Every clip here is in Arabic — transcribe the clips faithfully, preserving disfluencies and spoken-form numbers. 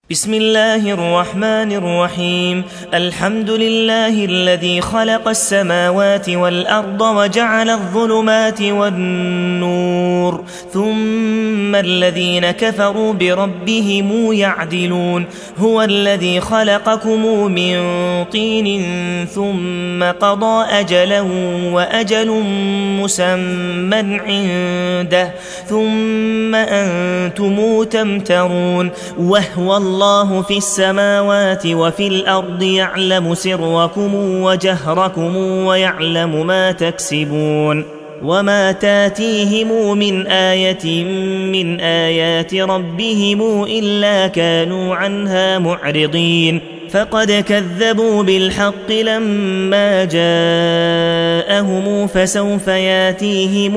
بسم الله الرحمن الرحيم. الحمد لله الذي خلق السماوات والأرض وجعل الظلمات والنور ثم الذين كفروا بربهم يعدلون. هو الذي خلقكم من طين ثم قضى أجلا وأجل مسمى عنده ثم أنتم تمترون. وهو الله في السماوات وفي الأرض يعلم سركم وجهركم ويعلم ما تكسبون. وما تاتيهم من آية من آيات ربهم إلا كانوا عنها معرضين. فقد كذبوا بالحق لما جاءهم فسوف ياتيهم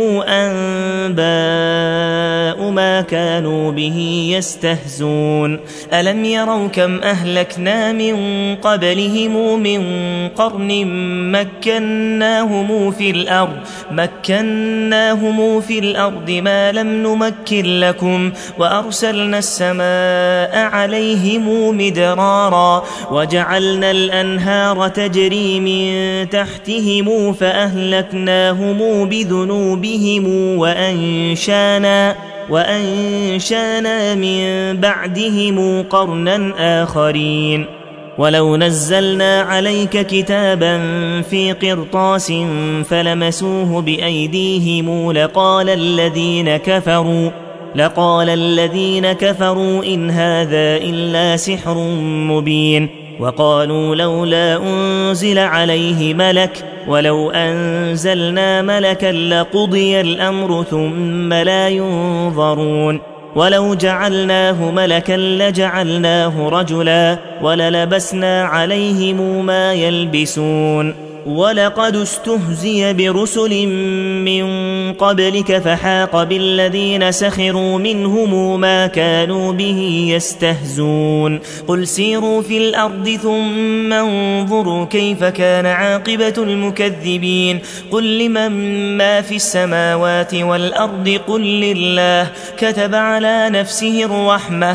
أنباء ما كانوا به يستهزون. ألم يروا كم أهلكنا من قبلهم من قرن مكناهم في الأرض مكناهم في الأرض ما لم نمكن لكم وأرسلنا السماء عليهم مدرارا وجعلنا الأنهار تجري من تحتهم فأهلكناهم بذنوبهم وأنشانا, وأنشانا من بعدهم قرنا آخرين. ولو نزلنا عليك كتابا في قرطاس فلمسوه بأيديهم لقال الذين كفروا لقال الذين كفروا إن هذا إلا سحر مبين. وقالوا لولا أنزل عليه ملك ولو أنزلنا ملكا لقضي الأمر ثم لا ينظرون. ولو جعلناه ملكا لجعلناه رجلا وللبسنا عليهم ما يلبسون. ولقد استهزئ برسل من قبلك فحاق بالذين سخروا منهم ما كانوا به يستهزون. قل سيروا في الأرض ثم انظروا كيف كان عاقبة المكذبين. قل لمن ما في السماوات والأرض قل لله كتب على نفسه الرحمة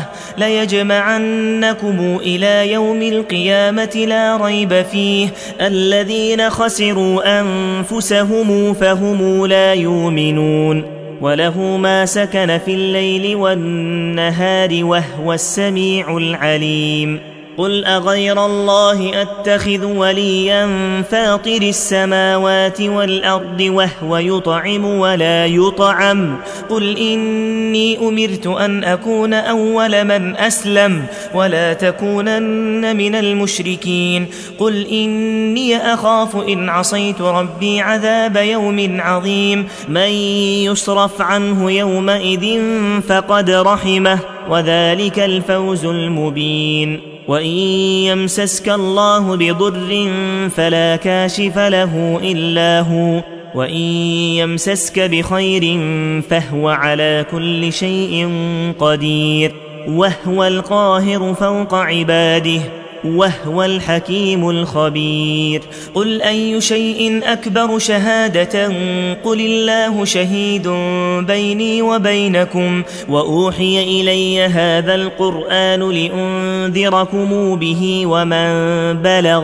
ليجمعنكم إلى يوم القيامة لا ريب فيه الذين خسروا أنفسهم فهم لا يؤمنون. وله ما سكن في الليل والنهار وهو السميع العليم. قل أغير الله أتخذ وليا فاطر السماوات والأرض وهو يطعم ولا يطعم. قل إني أمرت أن أكون أول من أسلم ولا تكونن من المشركين. قل إني أخاف إن عصيت ربي عذاب يوم عظيم. من يصرف عنه يومئذ فقد رحمه وذلك الفوز المبين. وإن يمسسك الله بضر فلا كاشف له إلا هو وإن يمسسك بخير فهو على كل شيء قدير. وهو القاهر فوق عباده وهو الحكيم الخبير. قل أي شيء أكبر شهادة قل الله شهيد بيني وبينكم وأوحي إلي هذا القرآن لأنذركم به ومن بلغ.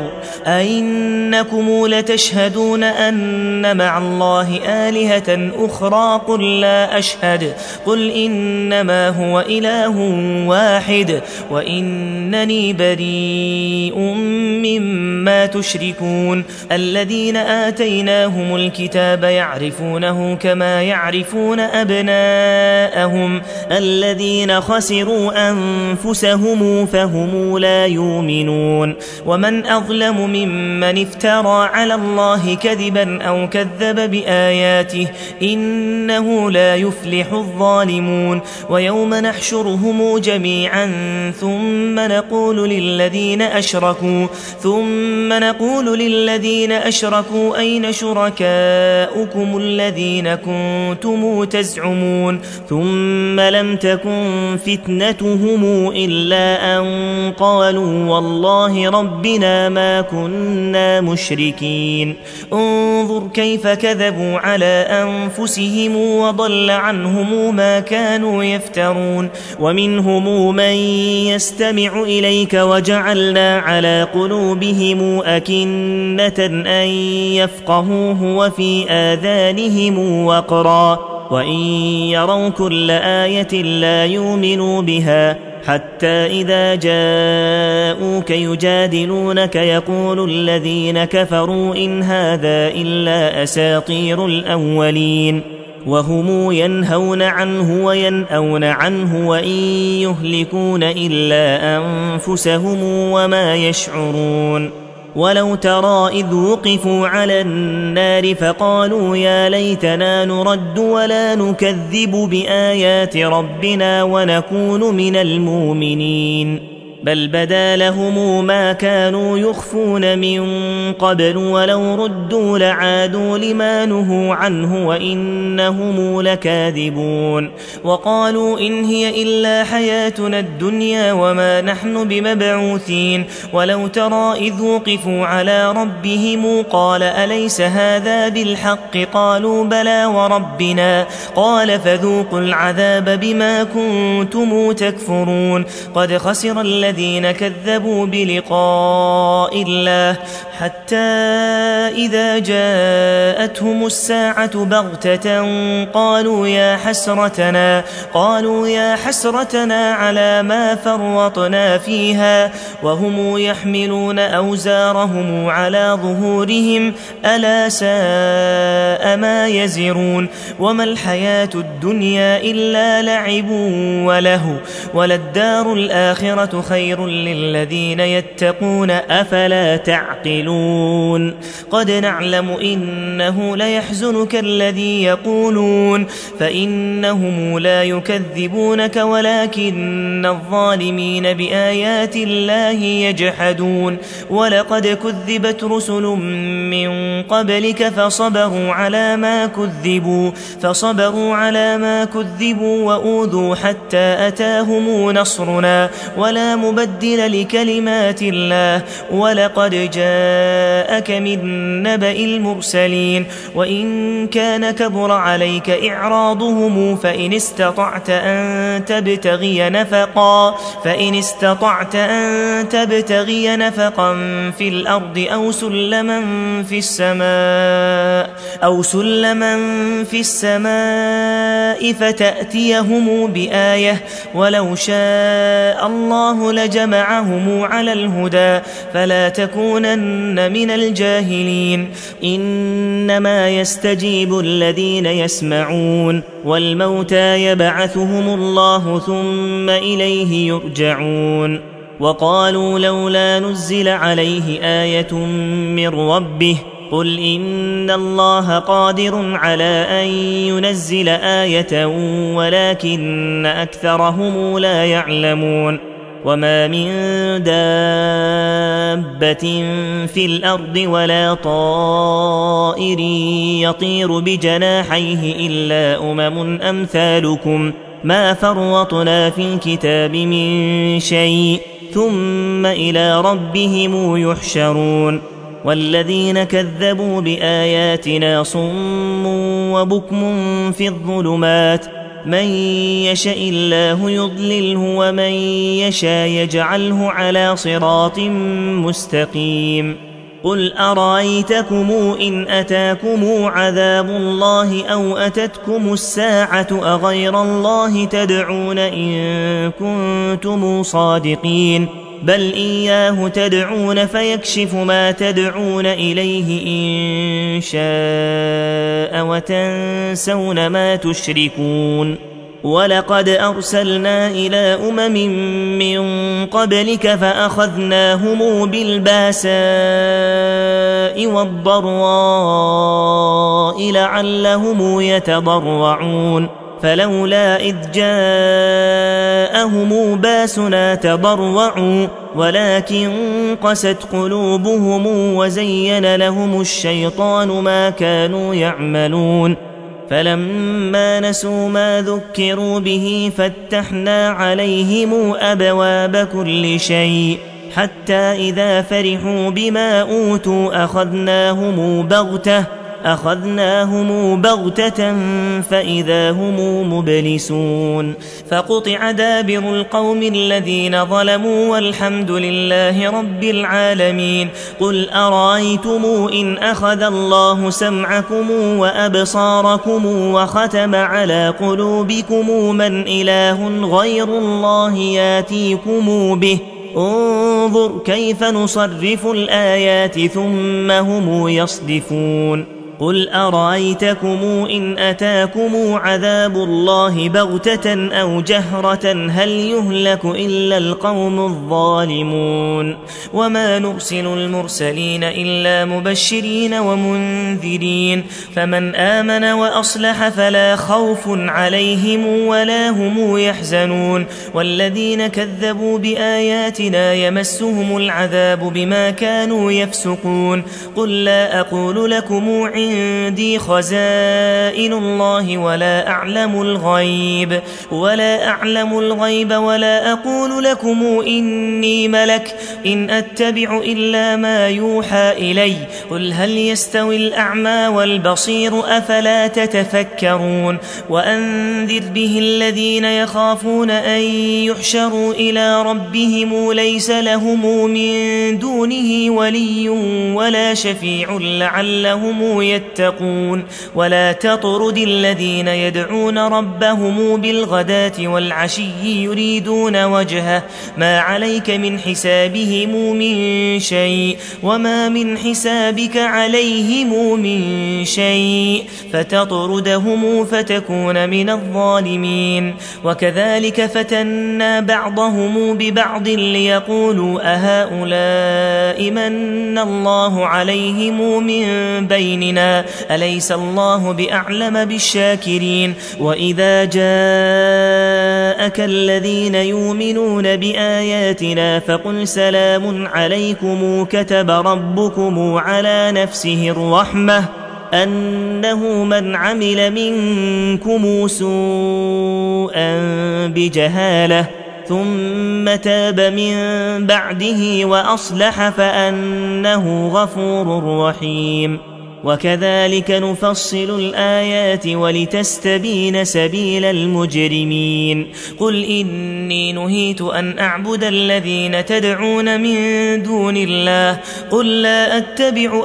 أئنكم لتشهدون أن مع الله آلهة أخرى قل لا أشهد. قل إنما هو إله واحد وإنني بريء مما تشركون. الذين آتيناهم الكتاب يعرفونه كما يعرفون أبناءهم الذين خسروا أنفسهم فهم لا يؤمنون. ومن أظلم ممن افترى على الله كذبا أو كذب بآياته إنه لا يفلح الظالمون. ويوم نحشرهم جميعا ثم نقول للذين الذين أشركوا ثم نقول للذين أشركوا أين شركاؤكم الذين كنتم تزعمون ثم لم تكن فتنتهم إلا أن قالوا والله ربنا ما كنا مشركين انظر كيف كذبوا على أنفسهم وضل عنهم ما كانوا يفترون ومنهم من يستمع إليك وجعلنا على قلوبهم أكنة أن يفقهوه وفي آذانهم وقرا وإن يروا كل آية لا يؤمنوا بها حتى إذا جاءوك يجادلونك يقول الذين كفروا إن هذا إلا أساطير الأولين وهم ينهون عنه وينأون عنه وإن يهلكون إلا أنفسهم وما يشعرون ولو ترى إذ وقفوا على النار فقالوا يا ليتنا نرد ولا نكذب بآيات ربنا ونكون من المؤمنين بل بدا لهم ما كانوا يخفون من قبل ولو ردوا لعادوا لما نهوا عنه وإنهم لكاذبون وقالوا إن هي إلا حياتنا الدنيا وما نحن بمبعوثين ولو ترى إذ وقفوا على ربهم قال أليس هذا بالحق قالوا بلى وربنا قال فذوقوا العذاب بما كنتم تكفرون قد خسر الذين الذين كذبوا بلقاء الله حتى إذا جاءتهم الساعة بغتة قالوا يا حسرتنا قالوا يا حسرتنا على ما فرطنا فيها وهم يحملون أوزارهم على ظهورهم ألا ساء ما يزرون وما الحياة الدنيا إلا لعب وله وللدار الآخرة خير للذين يتقون أفلا تعقلون قد نعلم إنه ليحزنك الذي يقولون فإنهم لا يكذبونك ولكن الظالمين بآيات الله يجحدون ولقد كذبت رسل من قبلك فصبروا على ما كذبوا فصبروا على ما كذبوا وأوذوا حتى أتاهم نصرنا ولا مبدل لكلمات الله ولقد جاءك من نبأ المرسلين وإن كان كبر عليك إعراضهم فإن استطعت أن تبتغي نفقا فإن استطعت أن تبتغي نفقا في الأرض أو سلما في السماء أو سلما في السماء فتأتيهم بآية ولو شاء الله لجمعهم على الهدى فلا تكونن من الجاهلين إنما يستجيب الذين يسمعون والموتى يبعثهم الله ثم إليه يرجعون وقالوا لولا نزل عليه آية من ربه قل إن الله قادر على أن ينزل آية ولكن أكثرهم لا يعلمون وما من دابة في الأرض ولا طائر يطير بجناحيه إلا أمم أمثالكم ما فرطنا في الكتاب من شيء ثم إلى ربهم يحشرون والذين كذبوا بآياتنا صم وبكم في الظلمات من يشاء الله يضلله ومن يشاء يجعله على صراط مستقيم قل أرأيتكم إن أتاكم عذاب الله أو أتتكم الساعة أغير الله تدعون إن كنتم صادقين بل إياه تدعون فيكشف ما تدعون إليه إن شاء وتنسون ما تشركون ولقد أرسلنا إلى أمم من قبلك فأخذناهم بالباساء والضراء لعلهم يتضرعون فلولا إذ جاءهم باسنا تضرعوا ولكن قست قلوبهم وزين لهم الشيطان ما كانوا يعملون فلما نسوا ما ذكروا به فتحنا عليهم أبواب كل شيء حتى إذا فرحوا بما أوتوا أخذناهم بغتة أخذناهم بغتة فإذا هم مبلسون فقطع دابر القوم الذين ظلموا والحمد لله رب العالمين قل أرأيتم إن أخذ الله سمعكم وأبصاركم وختم على قلوبكم من إله غير الله ياتيكم به انظر كيف نصرف الآيات ثم هم يصدفون قل أرأيتكم إن أتاكم عذاب الله بغتة أو جهرة هل يهلك إلا القوم الظالمون وما نرسل المرسلين إلا مبشرين ومنذرين فمن آمن وأصلح فلا خوف عليهم ولا هم يحزنون والذين كذبوا بآياتنا يمسهم العذاب بما كانوا يفسقون قل لا أقول لكم عندي خزائن الله ولا أعلم الغيب ولا أعلم الغيب ولا أقول لكم إني ملك إن أتبع إلا ما يوحى إلي قل هل يستوي الأعمى والبصير أفلا تتفكرون وأنذر به الذين يخافون أن يحشروا إلى ربهم ليس لهم من دونه ولي ولا شفيع لعلهم يتقون ولا تطرد الذين يدعون ربهم بالغداة والعشي يريدون وجهه ما عليك من حسابهم من شيء وما من حسابك عليهم من شيء فتطردهم فتكون من الظالمين وكذلك فتنا بعضهم ببعض ليقولوا أهؤلاء من الله عليهم من بيننا أليس الله بأعلم بالشاكرين وإذا جاءك الذين يؤمنون بآياتنا فقل سلام عليكم كتب ربكم على نفسه الرحمة أنه من عمل منكم سوءا بجهالة ثم تاب من بعده وأصلح فأنه غفور رحيم وكذلك نفصل الآيات ولتستبين سبيل المجرمين قل إني نهيت أن أعبد الذين تدعون من دون الله قل لا أتبع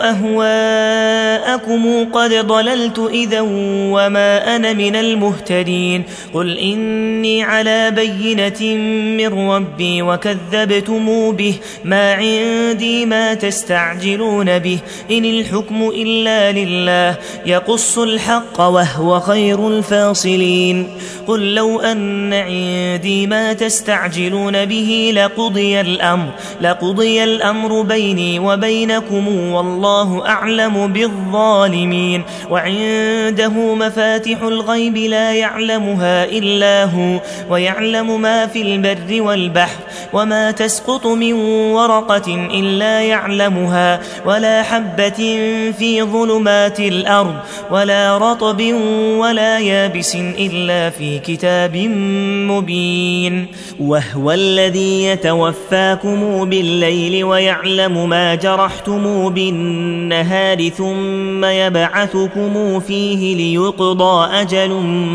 أهواءكم قد ضللت إذا وما أنا من المهتدين قل إني على بينة من ربي وكذبتم به ما عندي ما تستعجلون به إن الحكم إلا لله يقص الحق وهو خير الفاصلين قل لو أن عندي ما تستعجلون به لقضي الأمر لقضي الأمر بيني وبينكم والله أعلم بالظالمين وعنده مفاتح الغيب لا يعلمها إلا هو ويعلم ما في البر والبحر وما تسقط من ورقة إلا يعلمها ولا حبة في ظلمات الأرض ولا رطب ولا يابس إلا في كتاب مبين وهو الذي يتوفاكم بالليل ويعلم ما جرحتم بالنهار ثم يبعثكم فيه ليقضى أجل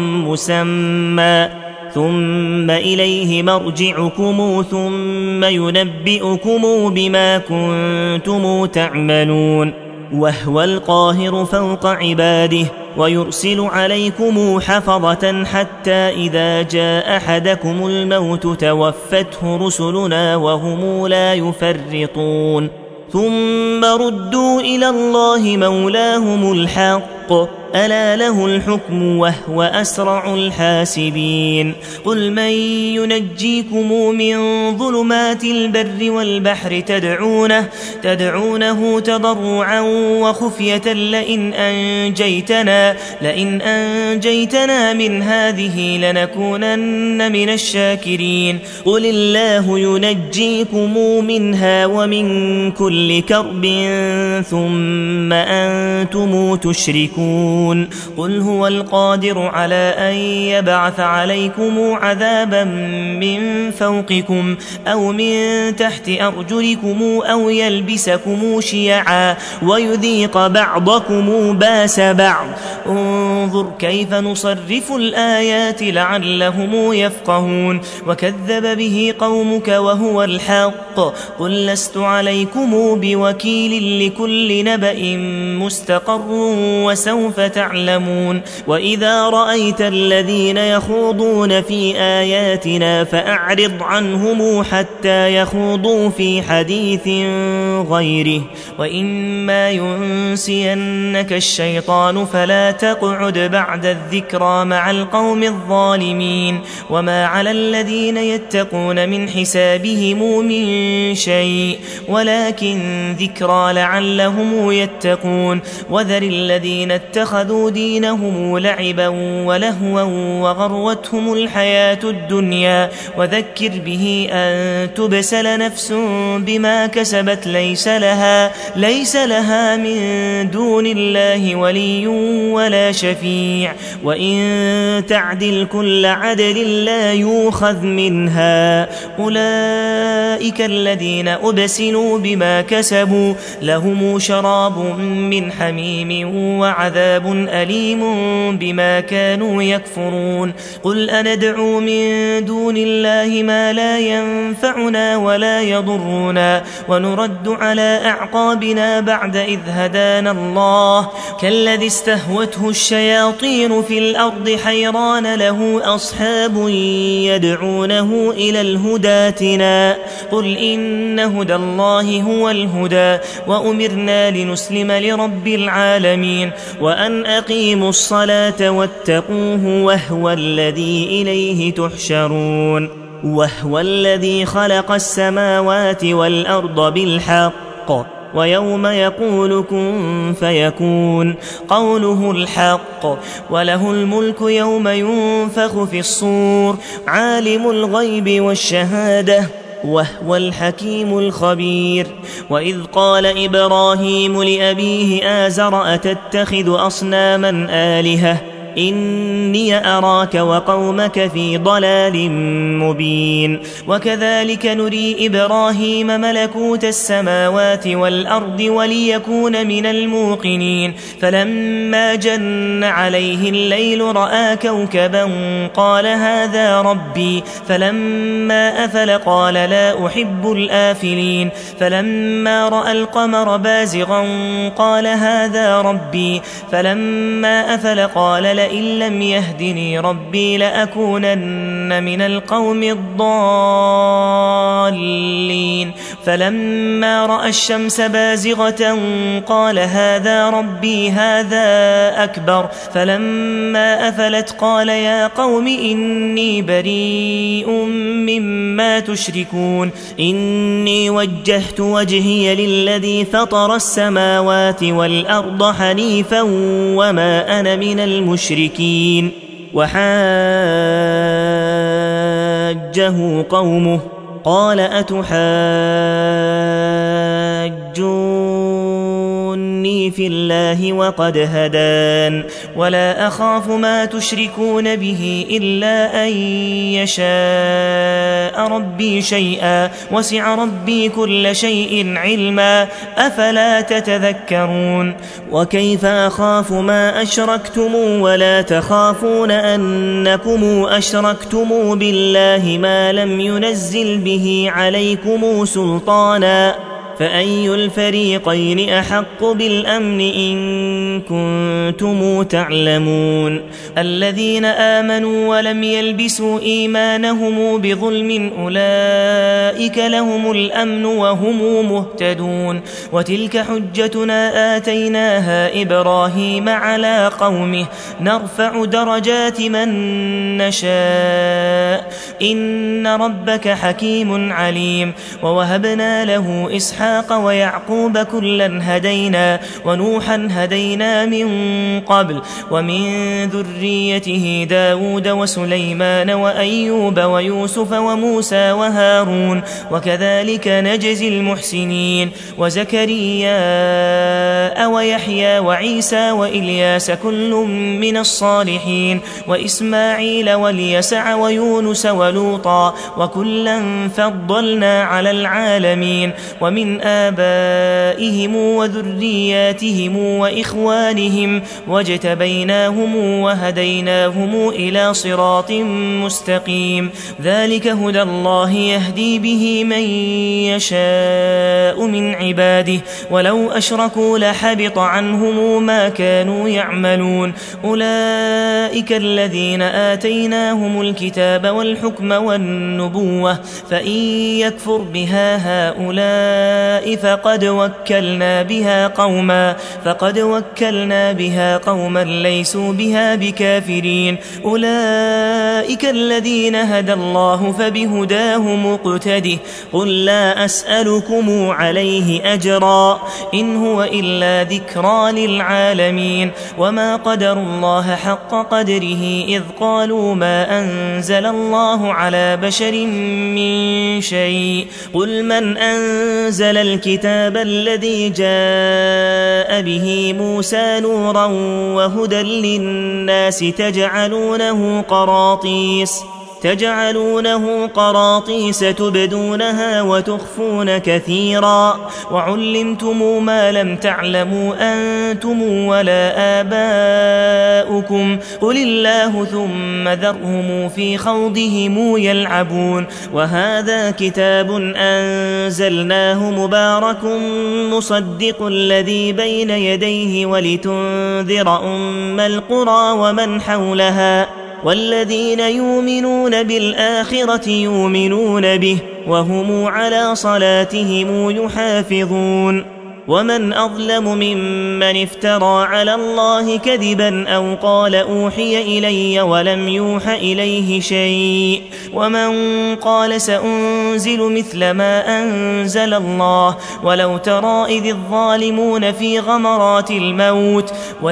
مسمى ثم إليه مرجعكم ثم ينبئكم بما كنتم تعملون وهو القاهر فوق عباده ويرسل عليكم حفظة حتى إذا جاء أحدكم الموت توفته رسلنا وهم لا يفرطون ثم ردوا إلى الله مولاهم الحق ألا له الحكم وهو أسرع الحاسبين قل من ينجيكم من ظلمات البر والبحر تدعونه, تدعونه تضرعا وخفية لئن أنجيتنا, لئن أنجيتنا من هذه لنكونن من الشاكرين قل الله ينجيكم منها ومن كل كرب ثم أنتم تشركون قل هو القادر على أن يبعث عليكم عذابا من فوقكم أو من تحت أرجلكم أو يلبسكم شيعا ويذيق بعضكم باس بعض انظر كيف نصرف الآيات لعلهم يفقهون وكذب به قومك وهو الحق قل لست عليكم بوكيل لكل نبأ مستقر وسوف تعلمون وإذا رأيت الذين يخوضون في آياتنا فأعرض عنهم حتى يخوضوا في حديث غيره وإما ينسينك الشيطان فلا تقعد بعد الذكرى مع القوم الظالمين وما على الذين يتقون من حسابهم من شيء ولكن ذكرى لعلهم يتقون وذر الذين اتخذوا دينهم لعبا ولهوا وغروتهم الحياة الدنيا وذكر به أن تبسل نفس بما كسبت ليس لها, ليس لها من دون الله ولي ولا شفيع وإن تعدل كل عدل لا يؤخذ منها أولئك الذين أبسلوا بما كسبوا لهم شراب من حميم وعذاب أليم بما كانوا يكفرون قل أندعو من دون الله ما لا ينفعنا ولا يضرنا ونرد على أعقابنا بعد إذ هدانا الله كالذي استهوته الشياطين في الأرض حيران له أصحاب يدعونه إلى الهدى ائتنا قل إن هدى الله هو الهدى وأمرنا لنسلم لرب العالمين وأن أقيموا الصلاة واتقوه وهو الذي إليه تحشرون وهو الذي خلق السماوات والأرض بالحق ويوم يقول كن فيكون قوله الحق وله الملك يوم ينفخ في الصور عالم الغيب والشهادة وهو الحكيم الخبير وإذ قال إبراهيم لأبيه آزر أتتخذ أصناما آلهة إني أراك وقومك في ضلال مبين وكذلك نري إبراهيم ملكوت السماوات والأرض وليكون من الموقنين فلما جن عليه الليل رأى كوكبا قال هذا ربي فلما أفل قال لا أحب الآفلين فلما رأى القمر بازغا قال هذا ربي فلما أفل قال لئن لم يهدني ربي لأكونن من القوم الضالين فلما رأى الشمس بازغة قال هذا ربي هذا أكبر فلما أفلت قال يا قوم إني بريء مما تشركون إني وجهت وجهي للذي فطر السماوات والأرض حنيفا وما أنا من المشركين وحاجه قومه قال أتحاجوني في الله وقد هدان ولا أخاف ما تشركون به إلا أن يشاء ربي شيئا وسع ربي كل شيء علما أفلا تتذكرون وكيف أخاف ما أشركتم ولا تخافون أنكم أشركتم بالله ما لم ينزل به عليكم سلطانا فأي الفريقين أحق بالأمن إن كنتم تعلمون الذين آمنوا ولم يلبسوا إيمانهم بظلم أولئك لهم الأمن وهم مهتدون وتلك حجتنا آتيناها إبراهيم على قومه نرفع درجات من نشاء إن ربك حكيم عليم ووهبنا له إسحاق ويعقوب كلا هدينا ونوحا هدينا من قبل ومن ذريته داود وسليمان وأيوب ويوسف وموسى وهارون وكذلك نجزي المحسنين وزكريا ويحيى وعيسى وإلياس كل من الصالحين وإسماعيل واليسع ويونس ولوطا وكلا فضلنا على العالمين ومن آبائهم وذرياتهم وإخوانهم واجتبيناهم وهديناهم إلى صراط مستقيم ذلك هدى الله يهدي به من يشاء من عباده ولو أشركوا لحبط عنهم ما كانوا يعملون أولئك الذين آتيناهم الكتاب والحكم والنبوة فإن يكفر بها هؤلاء فقد وكلنا بها قوما فقد وكلنا بها قوما ليسوا بها بكافرين أولئك الذين هدى الله فبهداه مقتده قل لا أسألكم عليه أجرا إن هو إلا ذكرى للعالمين وما قدروا الله حق قدره إذ قالوا ما أنزل الله على بشر من شيء قل من أنزل الكتاب الذي جاء به موسى نورا وهدى للناس تجعلونه قراطيس تجعلونه قراطيس تبدونها وتخفون كثيرا وعلمتم ما لم تعلموا أنتم ولا آباؤكم قل الله ثم ذرهم في خوضهم يلعبون وهذا كتاب أنزلناه مبارك مصدق الذي بين يديه ولتنذر أم القرى ومن حولها والذين يؤمنون بالآخرة يؤمنون به وهم على صلاتهم يحافظون ومن أظلم ممن افترى على الله كذبا أو قال أوحي إلي ولم يوح إليه شيء ومن قال سأنزل مثل ما أنزل الله ولو ترى إذ الظالمون في غمرات الموت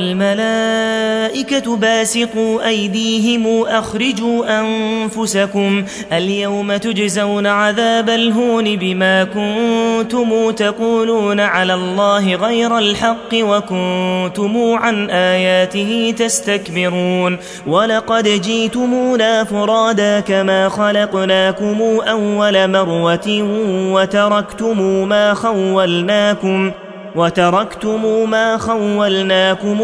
والملائكة باسطوا أيديهم أخرجوا أنفسكم اليوم تجزون عذاب الهون بما كنتم تقولون على الله غير الحق وكنتم عن آياته تستكبرون ولقد جئتمونا فرادا كما خلقناكم أول مرة وتركتم ما خولناكم وتركتم ما خولناكم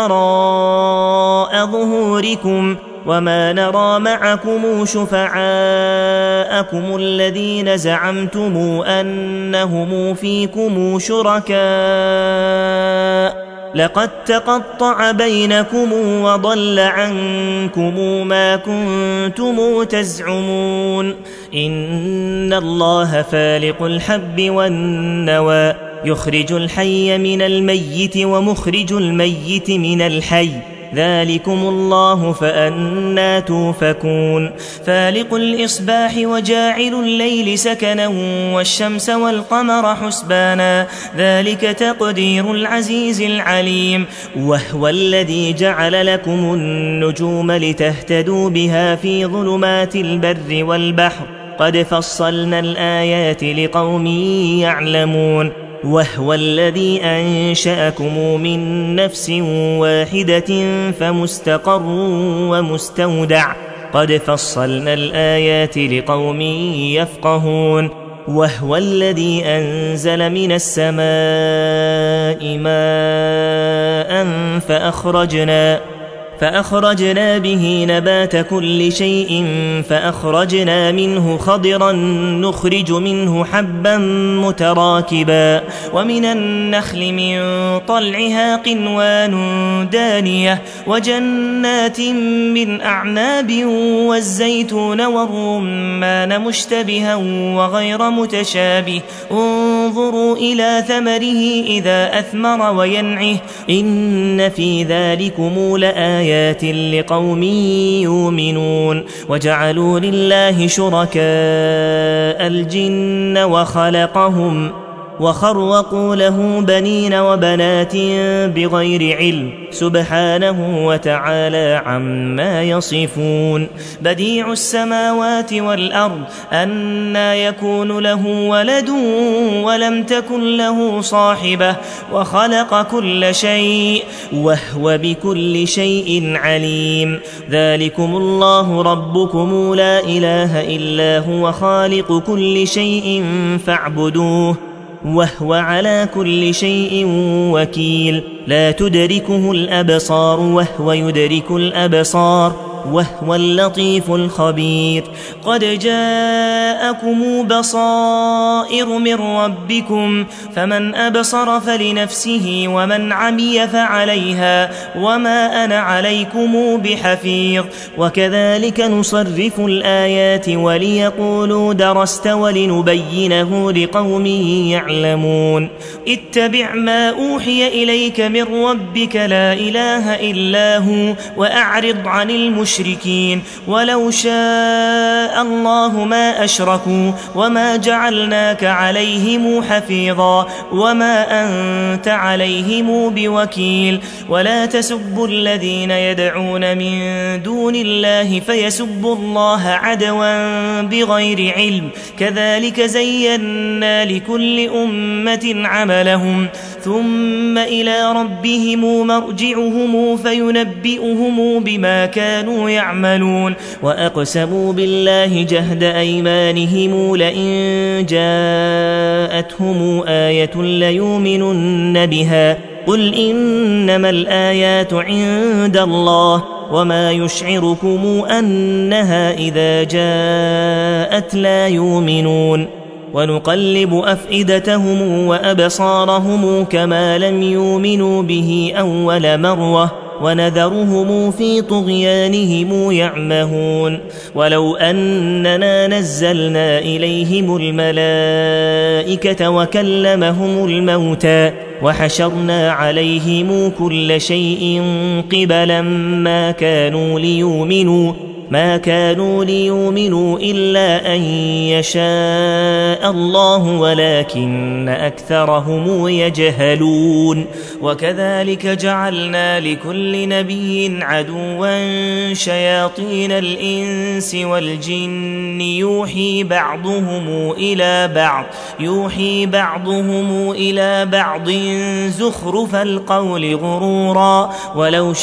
وراء ظهوركم وما نرى معكم شفعاءكم الذين زعمتم أنهم فيكم شركاء لقد تقطع بينكم وضل عنكم ما كنتم تزعمون إن الله فالق الحب والنوى يخرج الحي من الميت ومخرج الميت من الحي ذلكم الله فأنى توفكون فالق الإصباح وجاعل الليل سكنا والشمس والقمر حسبانا ذلك تقدير العزيز العليم وهو الذي جعل لكم النجوم لتهتدوا بها في ظلمات البر والبحر قد فصلنا الآيات لقوم يعلمون وهو الذي أنشأكم من نفس واحدة فمستقر ومستودع قد فصلنا الآيات لقوم يفقهون وهو الذي أنزل من السماء ماء فأخرجنا فأخرجنا به نبات كل شيء فأخرجنا منه خضرا نخرج منه حبا متراكبا ومن النخل من طلعها قنوان دانية وجنات من أعناب والزيتون والرمان مشتبها وغير متشابه انظروا إلى ثمره إذا أثمر وينعه إن في ذلكم لآيات لقوم يؤمنون وجعلوا لله شركاء الجن وخلقهم وخرقوا له بنين وبنات بغير علم سبحانه وتعالى عما يصفون بديع السماوات والأرض أنى يكون له ولد ولم تكن له صاحبة وخلق كل شيء وهو بكل شيء عليم ذلكم الله ربكم لا إله إلا هو خالق كل شيء فاعبدوه وهو على كل شيء وكيل لا تدركه الأبصار وهو يدرك الأبصار وهو اللطيف الخبير قد جاءكم بصائر من ربكم فمن أبصر فلنفسه ومن عمي فعليها وما أنا عليكم بحفيظ وكذلك نصرف الآيات وليقولوا درست ولنبينه لقوم يعلمون اتبع ما أوحي إليك من ربك لا إله إلا هو وأعرض عن المشركين المشركين ولو شاء الله ما أشركوا وما جعلناك عليهم حفيظا وما أنت عليهم بوكيل ولا تسبوا الذين يدعون من دون الله فيسبوا الله عدوا بغير علم كذلك زينا لكل أمة عملهم ثم إلى ربهم مرجعهم فينبئهم بما كانوا يعملون وأقسموا بالله جهد أيمانهم لئن جاءتهم آية ليؤمنن بها قل إنما الآيات عند الله وما يشعركم أنها إذا جاءت لا يؤمنون ونقلب أفئدتهم وأبصارهم كما لم يؤمنوا به أول مرة ونذرهم في طغيانهم يعمهون ولو أننا نزلنا إليهم الملائكة وكلمهم الموتى وحشرنا عليهم كل شيء قبلا ما كانوا ليؤمنوا ما كانوا ليؤمنوا إلا أن يشاء الله ولكن أكثرهم يجهلون وكذلك جعلنا لكل نبي عدوا شياطين الإنس والجن يوحي بعضهم إلى بعض يوحي بعضهم إلى بعض زخرف القول غرورا ولو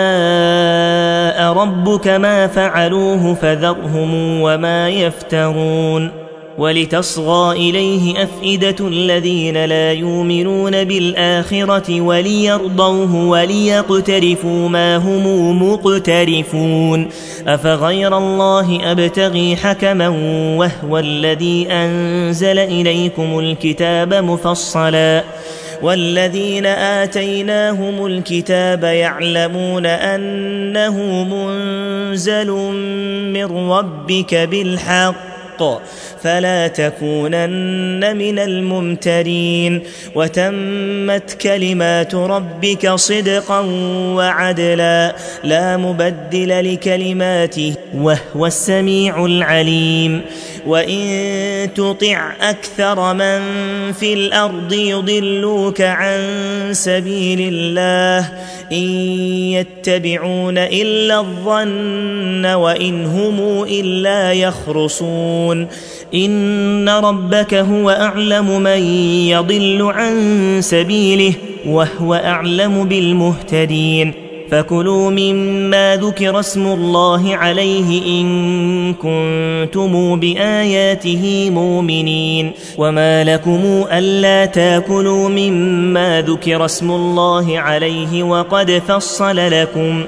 شاء ربك ما فعل فعلوه فذرهم وما يفترون ولتصغى إليه أفئدة الذين لا يؤمنون بالآخرة وليرضوه وليقترفوا ما هم مقترفون أفغير الله أبتغي حكما وهو الذي أنزل إليكم الكتاب مفصلا والذين آتيناهم الكتاب يعلمون أنه منزل من ربك بالحق فلا تكونن من الممترين وتمت كلمات ربك صدقا وعدلا لا مبدل لكلماته وهو السميع العليم وإن تطع أكثر من في الأرض يضلوك عن سبيل الله إن يتبعون إلا الظن وإن هم إلا يخرصون إن ربك هو أعلم من يضل عن سبيله وهو أعلم بالمهتدين فكلوا مما ذكر اسم الله عليه إن كنتم بآياته مؤمنين وما لكم ألا تاكلوا مما ذكر اسم الله عليه وقد فصل لكم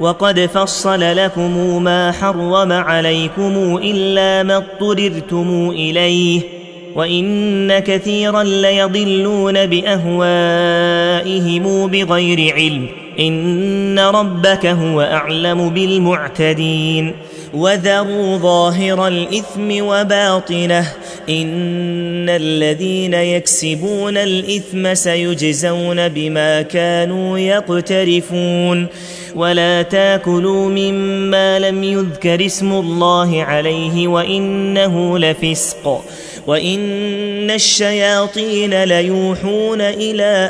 وقد فصل لكم ما حرم عليكم إلا ما اضطررتم إليه وإن كثيرا ليضلون بأهوائهم بغير علم إن ربك هو أعلم بالمعتدين وذروا ظاهر الإثم وباطنه إن الذين يكسبون الإثم سيجزون بما كانوا يقترفون ولا تاكلوا مما لم يذكر اسم الله عليه وإنه لفسق وإن الشياطين ليوحون إلى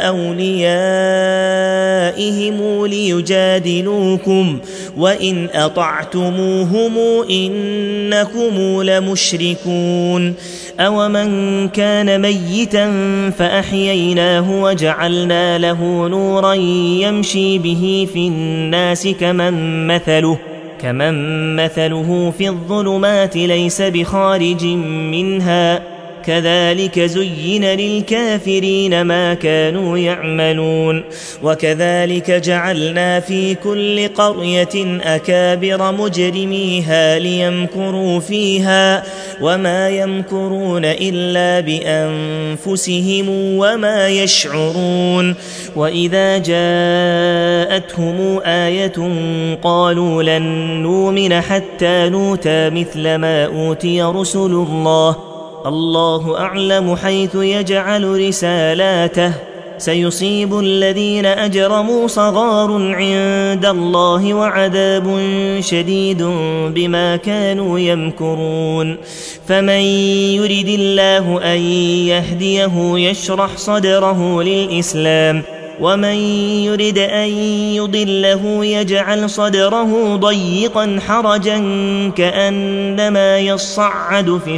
أوليائهم ليجادلوكم وإن أطعتموهم إنكم لمشركون أومن كان ميتا فأحييناه وجعلنا له نورا يمشي به في الناس كمن مثله كمن مثله في الظلمات ليس بخارج منها كذلك زين للكافرين ما كانوا يعملون وكذلك جعلنا في كل قرية أكابر مجرميها ليمكروا فيها وما يمكرون إلا بأنفسهم وما يشعرون وإذا جاءتهم آية قالوا لن نؤمن حتى نؤتى مثل ما أوتي رسل الله الله أعلم حيث يجعل رسالاته سيصيب الذين أجرموا صغار عند الله وعذاب شديد بما كانوا يمكرون فمن يرد الله أن يهديه يشرح صدره للإسلام ومن يرد أن يضله يجعل صدره ضيقا حرجا كأنما يصعد في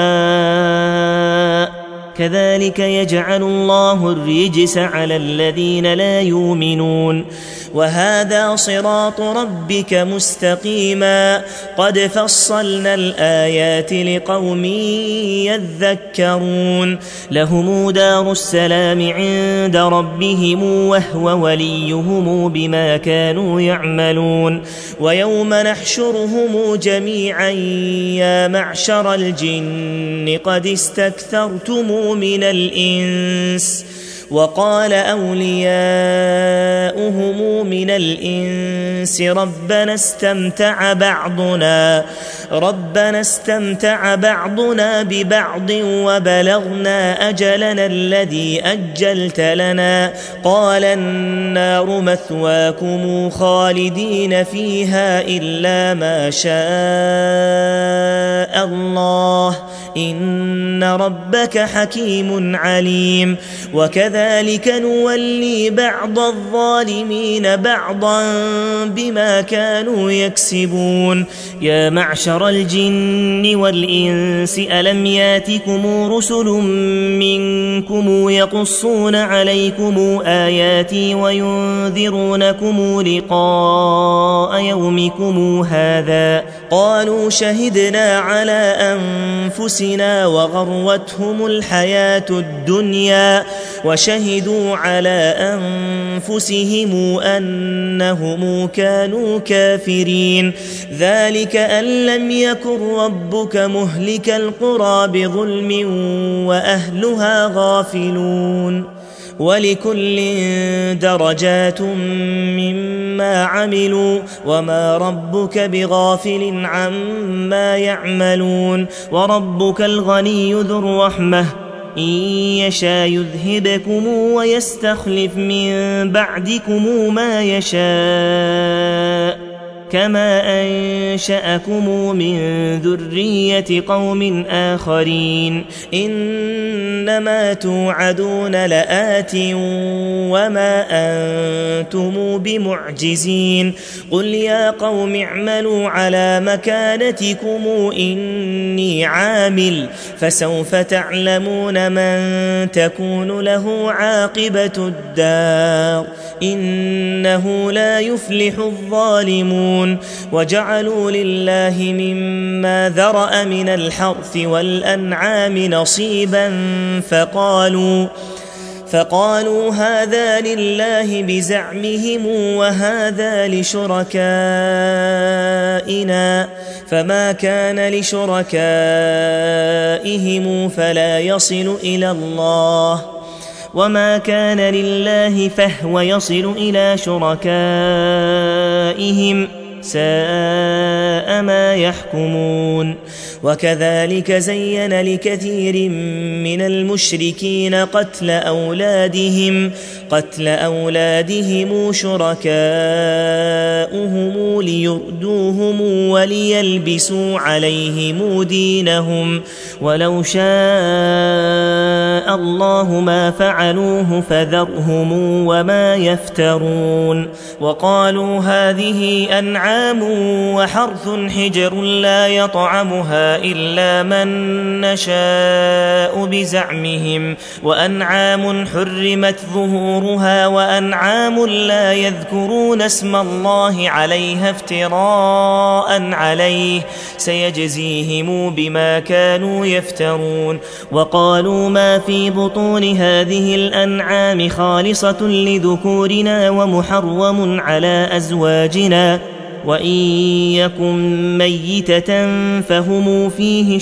السماء كذلك يجعل الله الرجس على الذين لا يؤمنون وهذا صراط ربك مستقيما قد فصلنا الآيات لقوم يذكرون لهم دار السلام عند ربهم وهو وليهم بما كانوا يعملون ويوم نحشرهم جميعا يا معشر الجن قد استكثرتم من الإنس وقال أولياؤهم من الإنس ربنا استمتع بعضنا ربنا استمتع بعضنا ببعض وبلغنا أجلنا الذي أجلت لنا قال النار مثواكم خالدين فيها إلا ما شاء الله إن ربك حكيم عليم وكذلك نولي بعض الظالمين بعضا بما كانوا يكسبون يا معشر الجن والإنس ألم ياتكم رسل منكم يقصون عليكم آياتي وينذرونكم لقاء يومكم هذا قالوا شهدنا على أنفسنا وغرتهم الحياة الدنيا وشهدوا على أنفسهم أنهم كانوا كافرين ذلك أن لم يكن ربك مهلك القرى بظلم وأهلها غافلون ولكل درجات مما عملوا وما ربك بغافل عما يعملون وربك الغني ذو الرحمة إن يشاء يذهبكم ويستخلف من بعدكم ما يشاء كما أنشأكم من ذرية قوم آخرين إنما توعدون لآت وما أنتم بمعجزين قل يا قوم اعملوا على مكانتكم إني عامل فسوف تعلمون من تكون له عاقبة الدار إنه لا يفلح الظالمون وجعلوا لله مما ذرأ من الحرث والأنعام نصيبا فقالوا فقالوا هذا لله بزعمهم وهذا لشركائنا فما كان لشركائهم فلا يصل إلى الله وما كان لله فهو يصل إلى شركائهم ساء ما يحكمون. وكذلك زين لكثير من المشركين قتل أولادهم قتل أولادهم شركاؤهم ليردوهم وليلبسوا عليهم دينهم ولو شاء الله ما فعلوه فذرهم وما يفترون. وقالوا هذه أنعام وحرث حجر لا يطعمها إلا من نشاء بزعمهم وأنعام حرمت ظهورها وأنعام لا يذكرون اسم الله عليها افتراء عليه سيجزيهم بما كانوا يفترون. وقالوا ما في بطون هذه الأنعام خالصة لذكورنا ومحرم على أزواجنا وإن يكن ميتة فهم فيه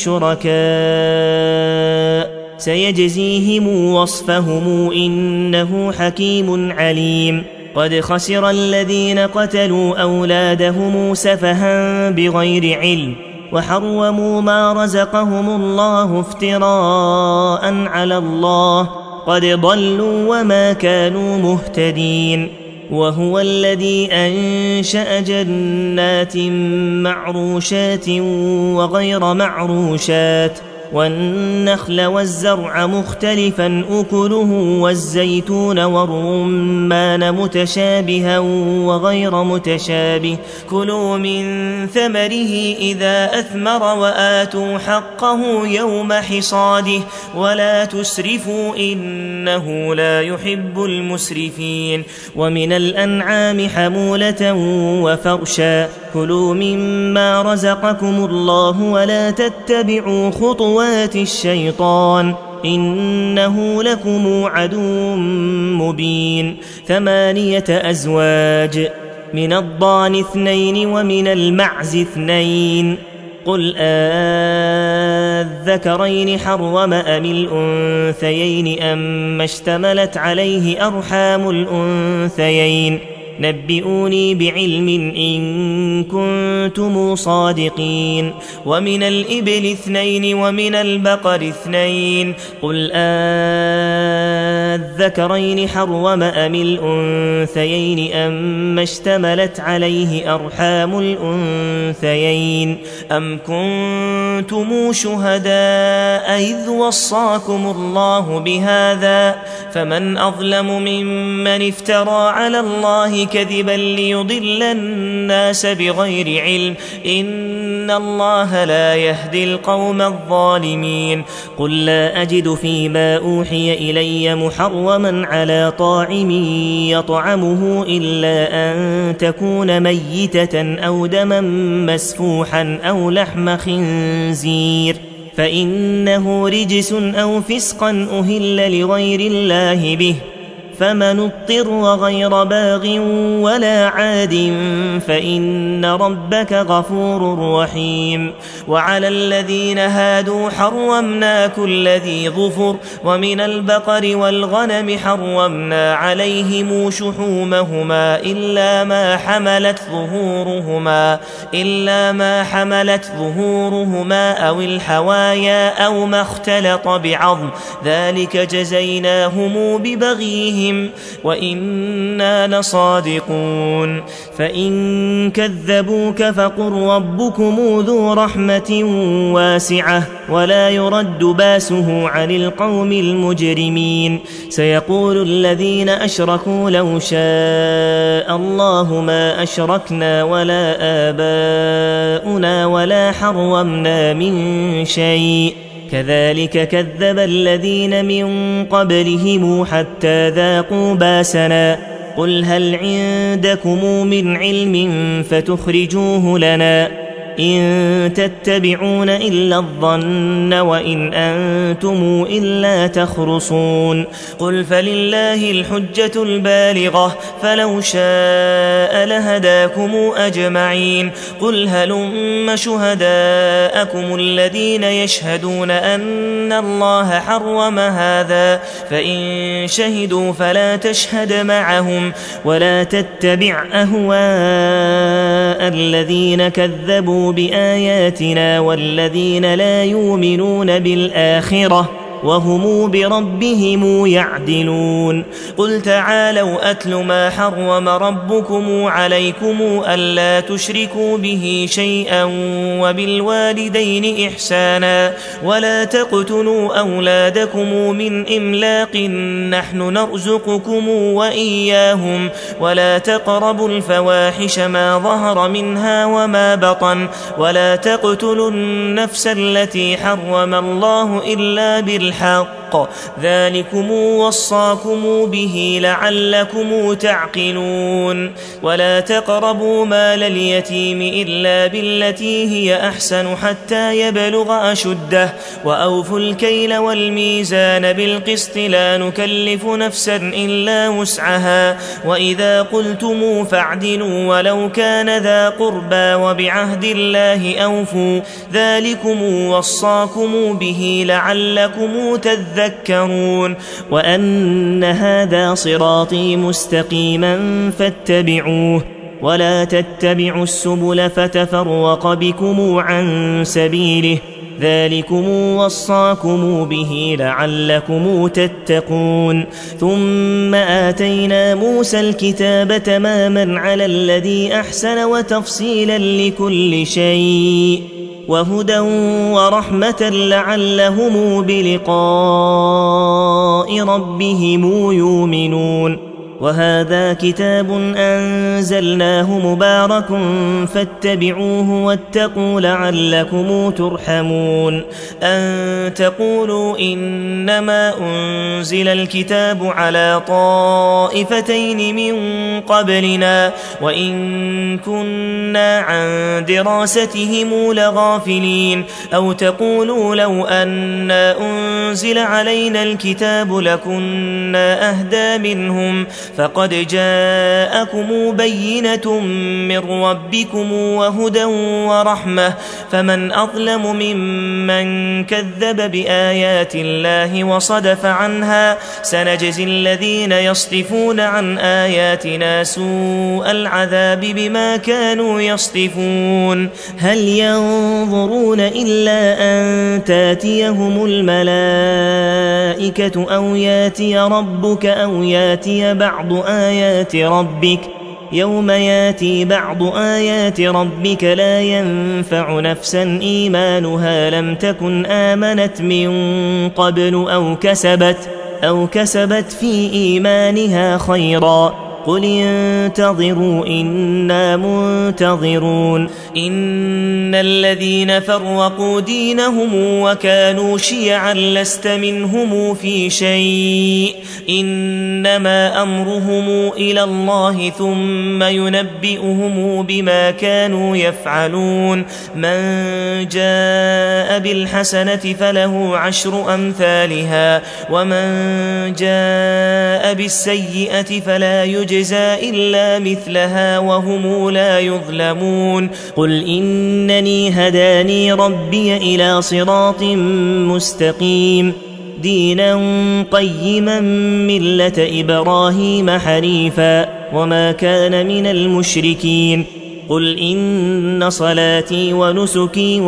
شركاء سيجزيهم وصفهم إنه حكيم عليم. قد خسر الذين قتلوا أولادهم سفها بغير علم وحرموا ما رزقهم الله افتراء على الله قد ضلوا وما كانوا مهتدين. وهو الذي أنشأ جنات معروشات وغير معروشات والنخل والزرع مختلفا أكله والزيتون والرمان متشابها وغير متشابه كلوا من ثمره إذا أثمر وآتوا حقه يوم حصاده ولا تسرفوا إنه لا يحب المسرفين. ومن الأنعام حمولة وفرشا كلوا مما رزقكم الله ولا تتبعوا خطوات الشيطان إنه لكم عدو مبين. ثمانية أزواج من الضأن اثنين ومن المعز اثنين قل أذكرين حرم أم الأنثيين أم اشتملت عليه أرحام الأنثيين نبئوني بعلم إن كنتم صادقين. ومن الإبل اثنين ومن البقر اثنين قل أذكرين حرم أم الأنثيين أم اشتملت عليه أرحام الأنثيين أم كنتم شهداء إذ وصاكم الله بهذا فمن أظلم ممن افترى على الله كذبا ليضل الناس بغير علم إن الله لا يهدي القوم الظالمين. قل لا أجد فيما أوحي إلي محرما على طاعم يطعمه إلا أن تكون ميتة أو دما مسفوحا أو لحم خنزير فإنه رجس أو فسقا أهل لغير الله به فمن اضطر غير باغ ولا عاد فإن ربك غفور رحيم. وعلى الذين هادوا حرمنا كل ذي ظفر ومن البقر والغنم حرمنا عليهم شحومهما إلا ما حملت ظهورهما إلا ما حملت ظهورهما أو الحوايا أو ما اختلط بعظم ذلك جزيناهم ببغيهم وإنا لصادقون. فإن كذبوك فقل ربكم ذو رحمة واسعة ولا يرد باسه عن القوم المجرمين. سيقول الذين أشركوا لو شاء الله ما أشركنا ولا آباؤنا ولا حرمنا من شيء كذلك كذب الذين من قبلهم حتى ذاقوا باسنا قل هل عندكم من علم فتخرجوه لنا إن تتبعون إلا الظن وإن أنتم إلا تخرصون قل فلله الحجة البالغة فلو شاء لهداكم أجمعين قل هلم شهداءكم الذين يشهدون أن الله حرم هذا فإن شهدوا فلا تشهد معهم ولا تتبع أهواء الذين كذبوا بآياتنا والذين لا يؤمنون بالآخرة وهم بربهم يعدلون قل تعالوا أتل ما حرم ربكم عليكم ألا تشركوا به شيئا وبالوالدين إحسانا ولا تقتلوا أولادكم من إملاق نحن نرزقكم وإياهم ولا تقربوا الفواحش ما ظهر منها وما بطن ولا تقتلوا النفس التي حرم الله إلا بالحق الحق ذلكم وصاكم به لعلكم تعقلون ولا تقربوا مال اليتيم إلا بالتي هي أحسن حتى يبلغ أشده وأوفوا الكيل والميزان بالقسط لا نكلف نفسا إلا وسعها وإذا قلتم فاعدلوا ولو كان ذا قربى وبعهد الله أوفوا ذلكم وصاكم به لعلكم تذكرون وأن هذا صراطي مستقيما فاتبعوه ولا تتبعوا السبل فتفرق بكم عن سبيله ذلكم وصاكم به لعلكم تتقون ثم آتينا موسى الكتاب تماما على الذي أحسن وتفصيلا لكل شيء وهدى ورحمة لعلهم بلقاء ربهم يؤمنون وهذا كتاب أنزلناه مبارك فاتبعوه واتقوا لعلكم ترحمون أن تقولوا إنما أنزل الكتاب على طائفتين من قبلنا وإن كنا عن دراستهم لغافلين أو تقولوا لو أنا أنزل علينا الكتاب لكنا أهدى منهم فقد جاءكم بينة من ربكم وهدى ورحمة فمن أظلم ممن كذب بآيات الله وصدف عنها سنجزي الذين يصدفون عن آياتنا سوء العذاب بما كانوا يصدفون هل ينظرون إلا أن تاتيهم الملائكة أو ياتي ربك أو ياتي بعض آيات ربك يوم ياتي بعض آيات ربك لا ينفع نفسا إيمانها لم تكن آمنت من قبل أو كسبت أو كسبت في إيمانها خيرا قل انتظروا إنا منتظرون إن الذين فرقوا دينهم وكانوا شيعا لست منهم في شيء إنما أمرهم إلى الله ثم ينبئهم بما كانوا يفعلون من جاء بالحسنة فله عشر أمثالها ومن جاء بالسيئة فلا يجزى إلا مثلها وهم لا يظلمون قل إنني هداني ربي إلى صراط مستقيم دينا قيما ملة إبراهيم حنيفا وما كان من المشركين قل إن صلاتي ونسكي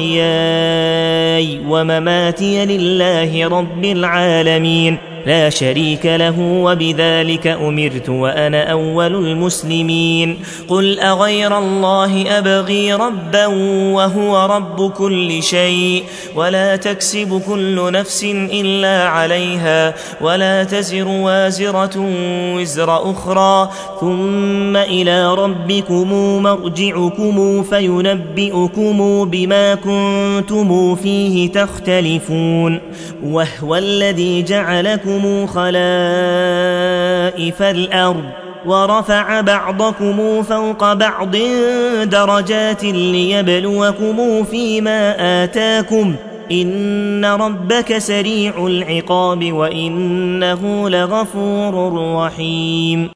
ومحياي ومماتي لله رب العالمين لا شريك له وبذلك أمرت وأنا أول المسلمين قل أغير الله أبغي ربا وهو رب كل شيء ولا تكسب كل نفس إلا عليها ولا تزر وازرة وزر أخرى ثم إلى ربكم مرجعكم فينبئكم بما كنتم فيه تختلفون وهو الذي جعلكم خلائف الأرض ورفع بعضكم فوق بعض درجات ليبلوكم فيما آتاكم إن ربك سريع العقاب وإنه لغفور رحيم